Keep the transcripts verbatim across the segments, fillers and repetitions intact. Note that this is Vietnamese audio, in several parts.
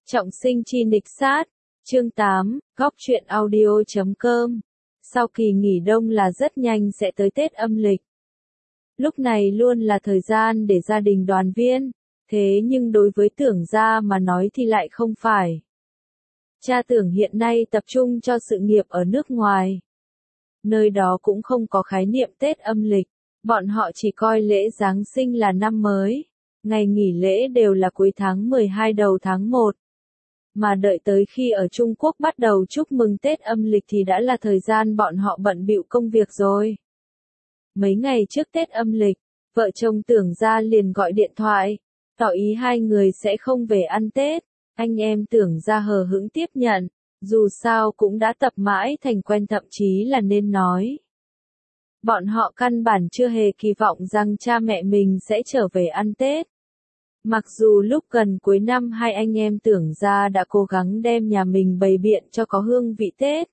Trọng sinh chi nịch sát, chương tám, góc truyện audio chấm com. Sau kỳ nghỉ đông là rất nhanh sẽ tới Tết âm lịch. Lúc này luôn là thời gian để gia đình đoàn viên, thế nhưng đối với Tưởng gia mà nói thì lại không phải. Cha Tưởng hiện nay tập trung cho sự nghiệp ở nước ngoài. Nơi đó cũng không có khái niệm Tết âm lịch, bọn họ chỉ coi lễ Giáng sinh là năm mới, ngày nghỉ lễ đều là cuối tháng mười hai đầu tháng một. Mà đợi tới khi ở Trung Quốc bắt đầu chúc mừng Tết âm lịch thì đã là thời gian bọn họ bận bịu công việc rồi. Mấy ngày trước Tết âm lịch, vợ chồng Tưởng gia liền gọi điện thoại, tỏ ý hai người sẽ không về ăn Tết. Anh em Tưởng gia hờ hững tiếp nhận, dù sao cũng đã tập mãi thành quen, thậm chí là nên nói. Bọn họ căn bản chưa hề kỳ vọng rằng cha mẹ mình sẽ trở về ăn Tết. Mặc dù lúc gần cuối năm hai anh em Tưởng gia đã cố gắng đem nhà mình bày biện cho có hương vị Tết.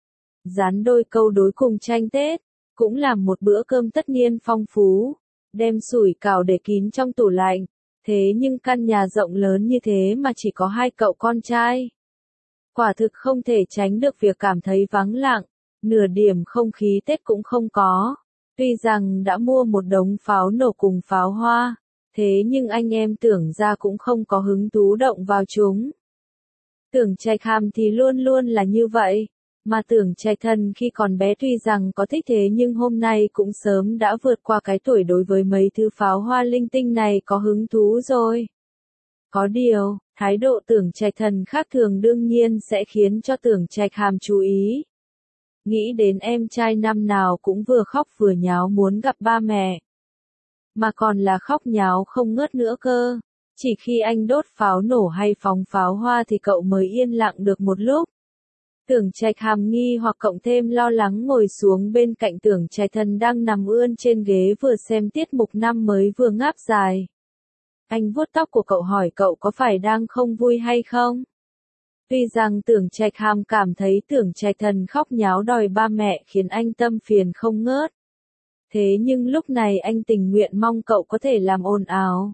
Dán đôi câu đối cùng tranh Tết, cũng làm một bữa cơm tất niên phong phú, đem sủi cảo để kín trong tủ lạnh. Thế nhưng căn nhà rộng lớn như thế mà chỉ có hai cậu con trai. Quả thực không thể tránh được việc cảm thấy vắng lặng, nửa điểm không khí Tết cũng không có. Tuy rằng đã mua một đống pháo nổ cùng pháo hoa, thế nhưng anh em Tưởng gia cũng không có hứng thú động vào chúng. Tưởng Trạch Hàm thì luôn luôn là như vậy, mà Tưởng Trạch Thần khi còn bé tuy rằng có thích thế nhưng hôm nay cũng sớm đã vượt qua cái tuổi đối với mấy thứ pháo hoa linh tinh này có hứng thú rồi. Có điều, thái độ Tưởng Trạch Thần khác thường đương nhiên sẽ khiến cho Tưởng Trạch Hàm chú ý. Nghĩ đến em trai năm nào cũng vừa khóc vừa nháo muốn gặp ba mẹ. Mà còn là khóc nháo không ngớt nữa cơ. Chỉ khi anh đốt pháo nổ hay phóng pháo hoa thì cậu mới yên lặng được một lúc. Tưởng Trạch Hàm nghi hoặc cộng thêm lo lắng ngồi xuống bên cạnh Tưởng Trạch Thần đang nằm ươn trên ghế vừa xem tiết mục năm mới vừa ngáp dài. Anh vuốt tóc của cậu hỏi cậu có phải đang không vui hay không? Tuy rằng Tưởng Trạch Hàm cảm thấy Tưởng Trạch Thần khóc nháo đòi ba mẹ khiến anh tâm phiền không ngớt. Thế nhưng lúc này anh tình nguyện mong cậu có thể làm ồn ào.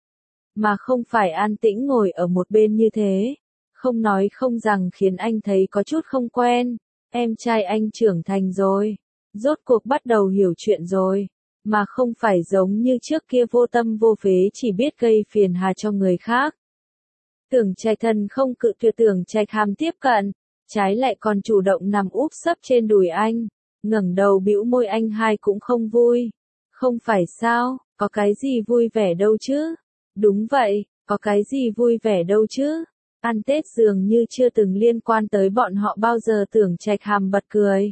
Mà không phải an tĩnh ngồi ở một bên như thế. Không nói không rằng khiến anh thấy có chút không quen. Em trai anh trưởng thành rồi. Rốt cuộc bắt đầu hiểu chuyện rồi. Mà không phải giống như trước kia vô tâm vô phế chỉ biết gây phiền hà cho người khác. Tưởng Trạch Thần không cự tuyệt Tưởng Trạch Hàm tiếp cận. Trái lại còn chủ động nằm úp sấp trên đùi anh. Ngẩng đầu bĩu môi anh hai cũng không vui. Không phải sao, có cái gì vui vẻ đâu chứ? Đúng vậy, có cái gì vui vẻ đâu chứ? Ăn Tết dường như chưa từng liên quan tới bọn họ bao giờ. Tưởng Trạch Hàm bật cười.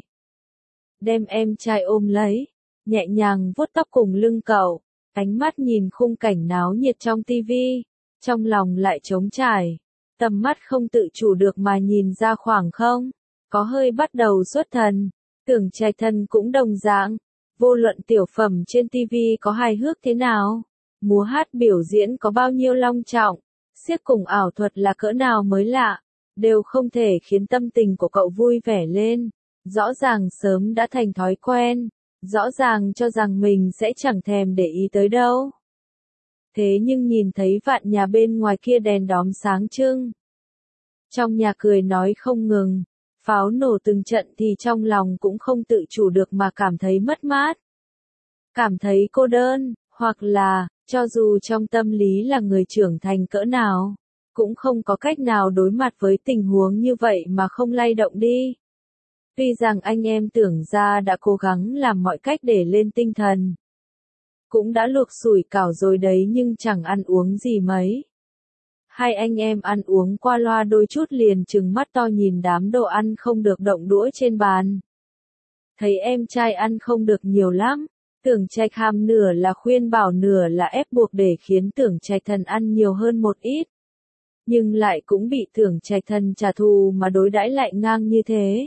Đem em trai ôm lấy, nhẹ nhàng vuốt tóc cùng lưng cậu, ánh mắt nhìn khung cảnh náo nhiệt trong tivi, trong lòng lại trống trải, tầm mắt không tự chủ được mà nhìn ra khoảng không, có hơi bắt đầu xuất thần. Tưởng Trạch Thần cũng đồng dạng, vô luận tiểu phẩm trên tivi có hài hước thế nào, múa hát biểu diễn có bao nhiêu long trọng, xiếc cùng ảo thuật là cỡ nào mới lạ, đều không thể khiến tâm tình của cậu vui vẻ lên. Rõ ràng sớm đã thành thói quen, rõ ràng cho rằng mình sẽ chẳng thèm để ý tới đâu. Thế nhưng nhìn thấy vạn nhà bên ngoài kia đèn đóm sáng trưng, trong nhà cười nói không ngừng, pháo nổ từng trận thì trong lòng cũng không tự chủ được mà cảm thấy mất mát. Cảm thấy cô đơn, hoặc là, cho dù trong tâm lý là người trưởng thành cỡ nào, cũng không có cách nào đối mặt với tình huống như vậy mà không lay động đi. Tuy rằng anh em Tưởng gia đã cố gắng làm mọi cách để lên tinh thần. Cũng đã luộc sủi cảo rồi đấy nhưng chẳng ăn uống gì mấy. Hai anh em ăn uống qua loa đôi chút liền trừng mắt to nhìn đám đồ ăn không được động đũa trên bàn. Thấy em trai ăn không được nhiều lắm, Tưởng Trạch Hàm nửa là khuyên bảo nửa là ép buộc để khiến Tưởng Trạch Thần ăn nhiều hơn một ít. Nhưng lại cũng bị Tưởng Trạch Thần trả thù mà đối đãi lại ngang như thế.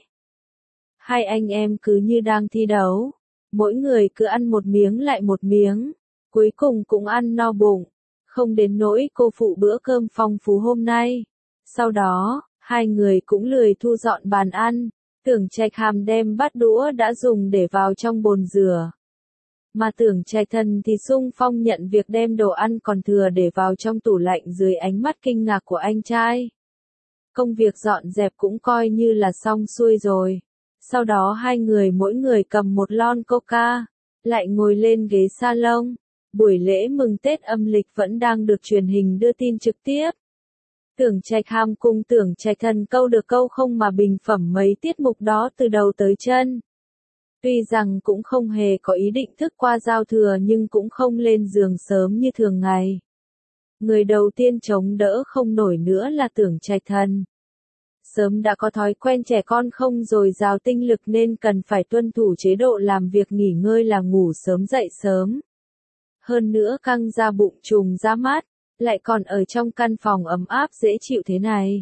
Hai anh em cứ như đang thi đấu, mỗi người cứ ăn một miếng lại một miếng, cuối cùng cũng ăn no bụng, không đến nỗi cô phụ bữa cơm phong phú hôm nay. Sau đó, hai người cũng lười thu dọn bàn ăn, Tưởng Trạch Hàm đem bát đũa đã dùng để vào trong bồn rửa. Mà Tưởng Trạch Thần thì sung phong nhận việc đem đồ ăn còn thừa để vào trong tủ lạnh dưới ánh mắt kinh ngạc của anh trai. Công việc dọn dẹp cũng coi như là xong xuôi rồi. Sau đó hai người mỗi người cầm một lon coca, lại ngồi lên ghế salon. Buổi lễ mừng Tết âm lịch vẫn đang được truyền hình đưa tin trực tiếp. Tưởng Trạch Hàm cùng Tưởng Trạch Thần câu được câu không mà bình phẩm mấy tiết mục đó từ đầu tới chân. Tuy rằng cũng không hề có ý định thức qua giao thừa nhưng cũng không lên giường sớm như thường ngày. Người đầu tiên chống đỡ không nổi nữa là Tưởng Trạch Thần. Sớm đã có thói quen trẻ con không dồi dào tinh lực nên cần phải tuân thủ chế độ làm việc nghỉ ngơi là ngủ sớm dậy sớm. Hơn nữa căng da bụng trùng ra mát, lại còn ở trong căn phòng ấm áp dễ chịu thế này.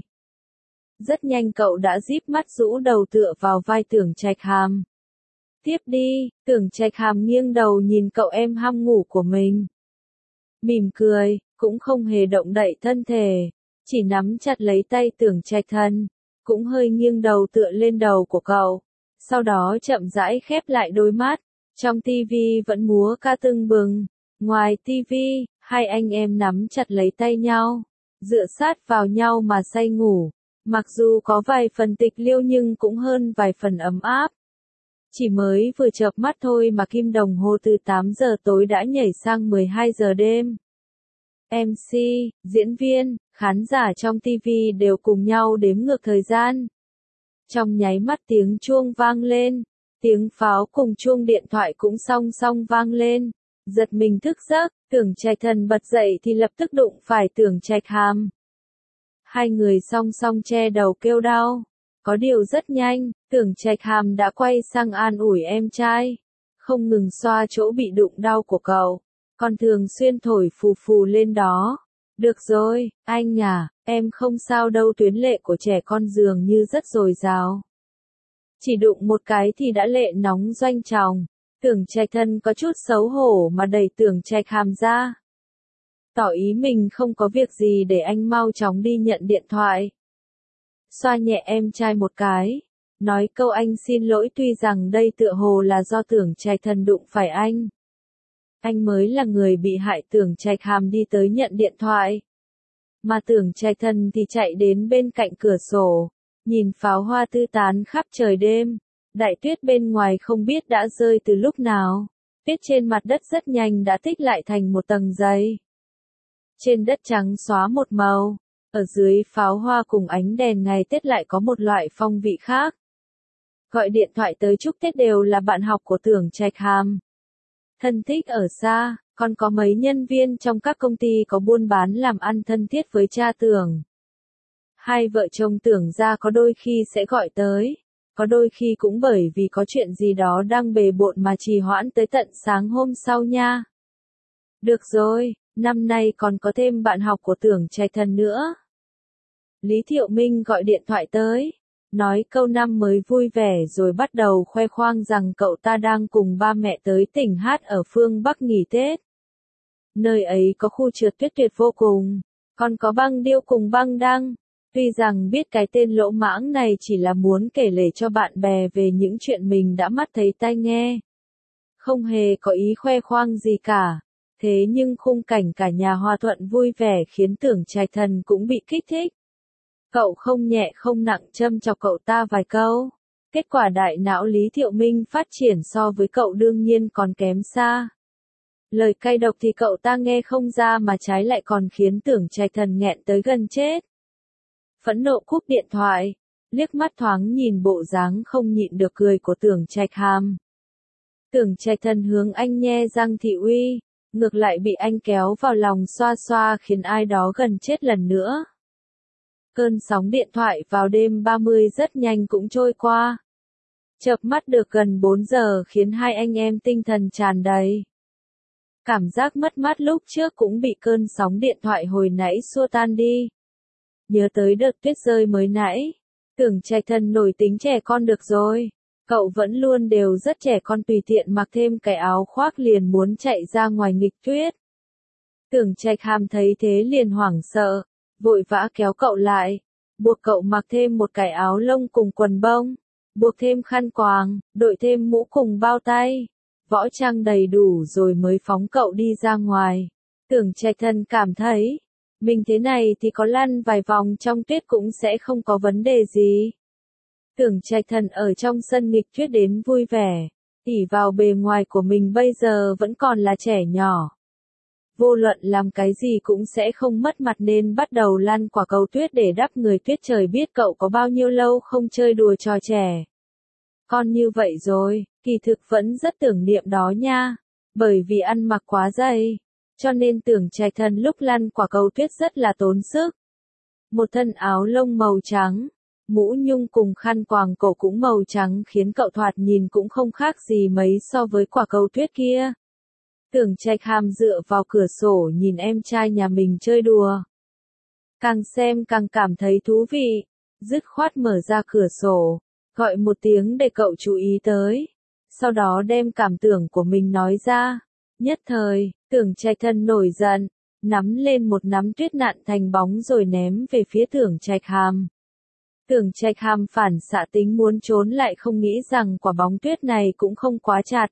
Rất nhanh cậu đã díp mắt rũ đầu tựa vào vai Tưởng Trạch Hàm. Tiếp đi, Tưởng Trạch Hàm nghiêng đầu nhìn cậu em ham ngủ của mình. Mỉm cười, cũng không hề động đậy thân thể, chỉ nắm chặt lấy tay Tưởng Trạch Thần, cũng hơi nghiêng đầu tựa lên đầu của cậu. Sau đó chậm rãi khép lại đôi mắt, trong tivi vẫn múa ca tưng bừng. Ngoài tivi, hai anh em nắm chặt lấy tay nhau, dựa sát vào nhau mà say ngủ. Mặc dù có vài phần tịch liêu nhưng cũng hơn vài phần ấm áp. Chỉ mới vừa chợp mắt thôi mà kim đồng hồ từ tám giờ tối đã nhảy sang mười hai giờ đêm. em xê, diễn viên, khán giả trong tivi đều cùng nhau đếm ngược thời gian. Trong nháy mắt tiếng chuông vang lên, tiếng pháo cùng chuông điện thoại cũng song song vang lên. Giật mình thức giấc, Tưởng Trạch Thần bật dậy thì lập tức đụng phải Tưởng Trạch Hàm. Hai người song song che đầu kêu đau. Có điều rất nhanh, Tưởng Trạch Hàm đã quay sang an ủi em trai, không ngừng xoa chỗ bị đụng đau của cậu, còn thường xuyên thổi phù phù lên đó. Được rồi, anh à, em không sao đâu, tuyến lệ của trẻ con dường như rất dồi dào. Chỉ đụng một cái thì đã lệ nóng doanh tròng. Tưởng Trạch Thần có chút xấu hổ mà đẩy Tưởng Trạch Hàm ra. Tỏ ý mình không có việc gì để anh mau chóng đi nhận điện thoại. Xoa nhẹ em trai một cái, nói câu anh xin lỗi, tuy rằng đây tựa hồ là do Tưởng Trạch Thần đụng phải anh. Anh mới là người bị hại. Tưởng Trạch Hàm đi tới nhận điện thoại. Mà Tưởng Trạch Thần thì chạy đến bên cạnh cửa sổ, nhìn pháo hoa tứ tán khắp trời đêm. Đại tuyết bên ngoài không biết đã rơi từ lúc nào. Tuyết trên mặt đất rất nhanh đã tích lại thành một tầng dày. Trên đất trắng xóa một màu. Ở dưới pháo hoa cùng ánh đèn ngày Tết lại có một loại phong vị khác. Gọi điện thoại tới chúc Tết đều là bạn học của Tưởng Trạch Hàm. Thân thích ở xa, còn có mấy nhân viên trong các công ty có buôn bán làm ăn thân thiết với cha Tưởng. Hai vợ chồng Tưởng ra có đôi khi sẽ gọi tới. Có đôi khi cũng bởi vì có chuyện gì đó đang bề bộn mà trì hoãn tới tận sáng hôm sau nha. Được rồi, năm nay còn có thêm bạn học của Tưởng Trạch Thần nữa. Lý Thiệu Minh gọi điện thoại tới, nói câu năm mới vui vẻ rồi bắt đầu khoe khoang rằng cậu ta đang cùng ba mẹ tới tỉnh Hát ở phương Bắc nghỉ Tết. Nơi ấy có khu trượt tuyết tuyệt vô cùng, còn có băng điêu cùng băng đăng. Tuy rằng biết cái tên lỗ mãng này chỉ là muốn kể lể cho bạn bè về những chuyện mình đã mắt thấy tai nghe. Không hề có ý khoe khoang gì cả. Thế nhưng khung cảnh cả nhà hòa thuận vui vẻ khiến Tưởng Trạch Thần cũng bị kích thích. Cậu không nhẹ không nặng châm chọc cậu ta vài câu. Kết quả đại não Lý Thiệu Minh phát triển so với cậu đương nhiên còn kém xa. Lời cay độc thì cậu ta nghe không ra mà trái lại còn khiến Tưởng Trạch Thần nghẹn tới gần chết. Phẫn nộ cúp điện thoại, liếc mắt thoáng nhìn bộ dáng không nhịn được cười của Tưởng Trạch Hàm. Tưởng Trạch Thần hướng anh nhe răng thị uy, ngược lại bị anh kéo vào lòng xoa xoa khiến ai đó gần chết lần nữa. Cơn sóng điện thoại vào đêm ba mươi rất nhanh cũng trôi qua. Chợp mắt được gần bốn giờ khiến hai anh em tinh thần tràn đầy. Cảm giác mất mát lúc trước cũng bị cơn sóng điện thoại hồi nãy xua tan đi. Nhớ tới đợt tuyết rơi mới nãy, Tưởng Trạch Thần nổi tính trẻ con được rồi. Cậu vẫn luôn đều rất trẻ con, tùy tiện mặc thêm cái áo khoác liền muốn chạy ra ngoài nghịch tuyết. Tưởng Trạch Hàm thấy thế liền hoảng sợ, vội vã kéo cậu lại, buộc cậu mặc thêm một cái áo lông cùng quần bông, buộc thêm khăn quàng, đội thêm mũ cùng bao tay, võ trang đầy đủ rồi mới phóng cậu đi ra ngoài. Tưởng Trạch Thần cảm thấy, Mình thế này thì có lăn vài vòng trong tuyết cũng sẽ không có vấn đề gì. Tưởng Trạch Thần ở trong sân nghịch tuyết đến vui vẻ, ỷ vào bề ngoài của mình bây giờ vẫn còn là trẻ nhỏ. Vô luận làm cái gì cũng sẽ không mất mặt nên bắt đầu lăn quả cầu tuyết để đắp người tuyết. Trời biết cậu có bao nhiêu lâu không chơi đùa trò trẻ con như vậy rồi, kỳ thực vẫn rất tưởng niệm đó nha, bởi vì ăn mặc quá dày, cho nên Tưởng Trạch Thần lúc lăn quả cầu tuyết rất là tốn sức. Một thân áo lông màu trắng, mũ nhung cùng khăn quàng cổ cũng màu trắng khiến cậu thoạt nhìn cũng không khác gì mấy so với quả cầu tuyết kia. Tưởng Trạch Hàm dựa vào cửa sổ nhìn em trai nhà mình chơi đùa. Càng xem càng cảm thấy thú vị, dứt khoát mở ra cửa sổ, gọi một tiếng để cậu chú ý tới. Sau đó đem cảm tưởng của mình nói ra. Nhất thời, Tưởng Trạch Thần nổi giận, nắm lên một nắm tuyết nặn thành bóng rồi ném về phía Tưởng Trạch Hàm. Tưởng Trạch Hàm phản xạ tính muốn trốn lại không nghĩ rằng quả bóng tuyết này cũng không quá chặt.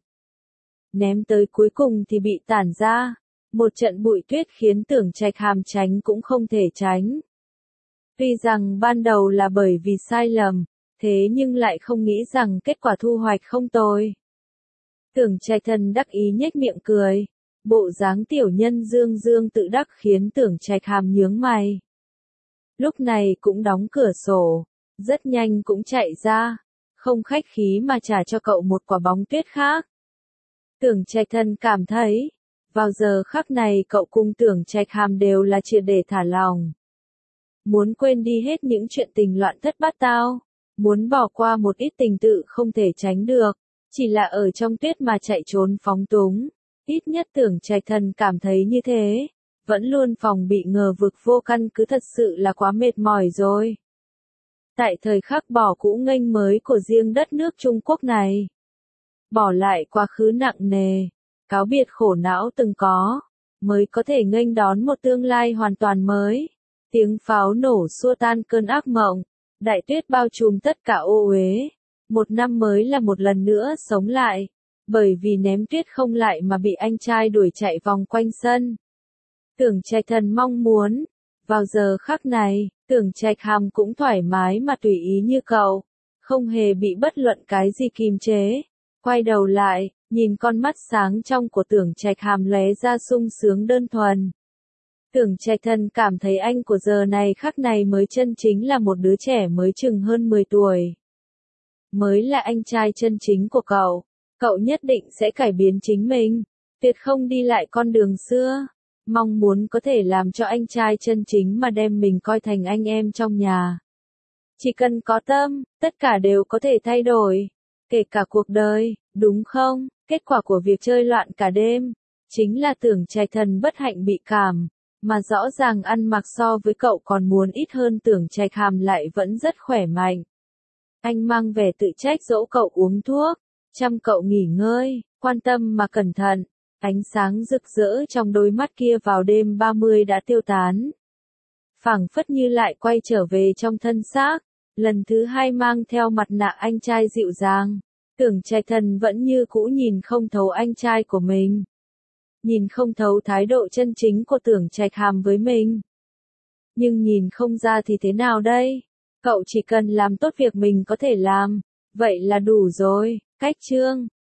Ném tới cuối cùng thì bị tản ra. Một trận bụi tuyết khiến Tưởng Trạch Hàm tránh cũng không thể tránh. Tuy rằng ban đầu là bởi vì sai lầm, thế nhưng lại không nghĩ rằng kết quả thu hoạch không tồi. Tưởng Trạch Thần đắc ý nhếch miệng cười. Bộ dáng tiểu nhân dương dương tự đắc khiến Tưởng Trạch Hàm nhướng mày. Lúc này cũng đóng cửa sổ, rất nhanh cũng chạy ra, không khách khí mà trả cho cậu một quả bóng tuyết khác. Tưởng Trạch Thần cảm thấy, vào giờ khắc này cậu cùng Tưởng Trạch Hàm đều là triệt để thả lòng. Muốn quên đi hết những chuyện tình loạn thất bát tao, muốn bỏ qua một ít tình tự không thể tránh được, chỉ là ở trong tuyết mà chạy trốn phóng túng. Ít nhất Tưởng Trạch Thần cảm thấy như thế, vẫn luôn phòng bị ngờ vực vô căn cứ thật sự là quá mệt mỏi rồi. Tại thời khắc bỏ cũ nghênh mới của riêng đất nước Trung Quốc này, bỏ lại quá khứ nặng nề, cáo biệt khổ não từng có, mới có thể nghênh đón một tương lai hoàn toàn mới. Tiếng pháo nổ xua tan cơn ác mộng, đại tuyết bao trùm tất cả ô uế. Một năm mới là một lần nữa sống lại, bởi vì ném tuyết không lại mà bị anh trai đuổi chạy vòng quanh sân. Tưởng Trạch Thần mong muốn, vào giờ khắc này, Tưởng Trạch Hàm cũng thoải mái mà tùy ý như cậu, không hề bị bất luận cái gì kìm chế. Quay đầu lại, nhìn con mắt sáng trong của Tưởng Trạch Hàm lóe ra sung sướng đơn thuần. Tưởng Trạch Thần cảm thấy anh của giờ này khắc này mới chân chính là một đứa trẻ mới chừng hơn mười tuổi. Mới là anh trai chân chính của cậu, cậu nhất định sẽ cải biến chính mình, tuyệt không đi lại con đường xưa, mong muốn có thể làm cho anh trai chân chính mà đem mình coi thành anh em trong nhà. Chỉ cần có tâm, tất cả đều có thể thay đổi, kể cả cuộc đời, đúng không? Kết quả của việc chơi loạn cả đêm, chính là Tưởng Trạch Thần bất hạnh bị cảm, mà rõ ràng ăn mặc so với cậu còn muốn ít hơn. Tưởng Trạch Hàm lại vẫn rất khỏe mạnh. Anh mang vẻ tự trách dỗ cậu uống thuốc, chăm cậu nghỉ ngơi, quan tâm mà cẩn thận. Ánh sáng rực rỡ trong đôi mắt kia vào đêm ba mươi đã tiêu tán. Phảng phất như lại quay trở về trong thân xác, lần thứ hai mang theo mặt nạ anh trai dịu dàng. Tưởng Trạch Thần vẫn như cũ nhìn không thấu anh trai của mình. Nhìn không thấu thái độ chân chính của Tưởng Trạch Hàm với mình. Nhưng nhìn không ra thì thế nào đây? Cậu chỉ cần làm tốt việc mình có thể làm, vậy là đủ rồi. Cách chương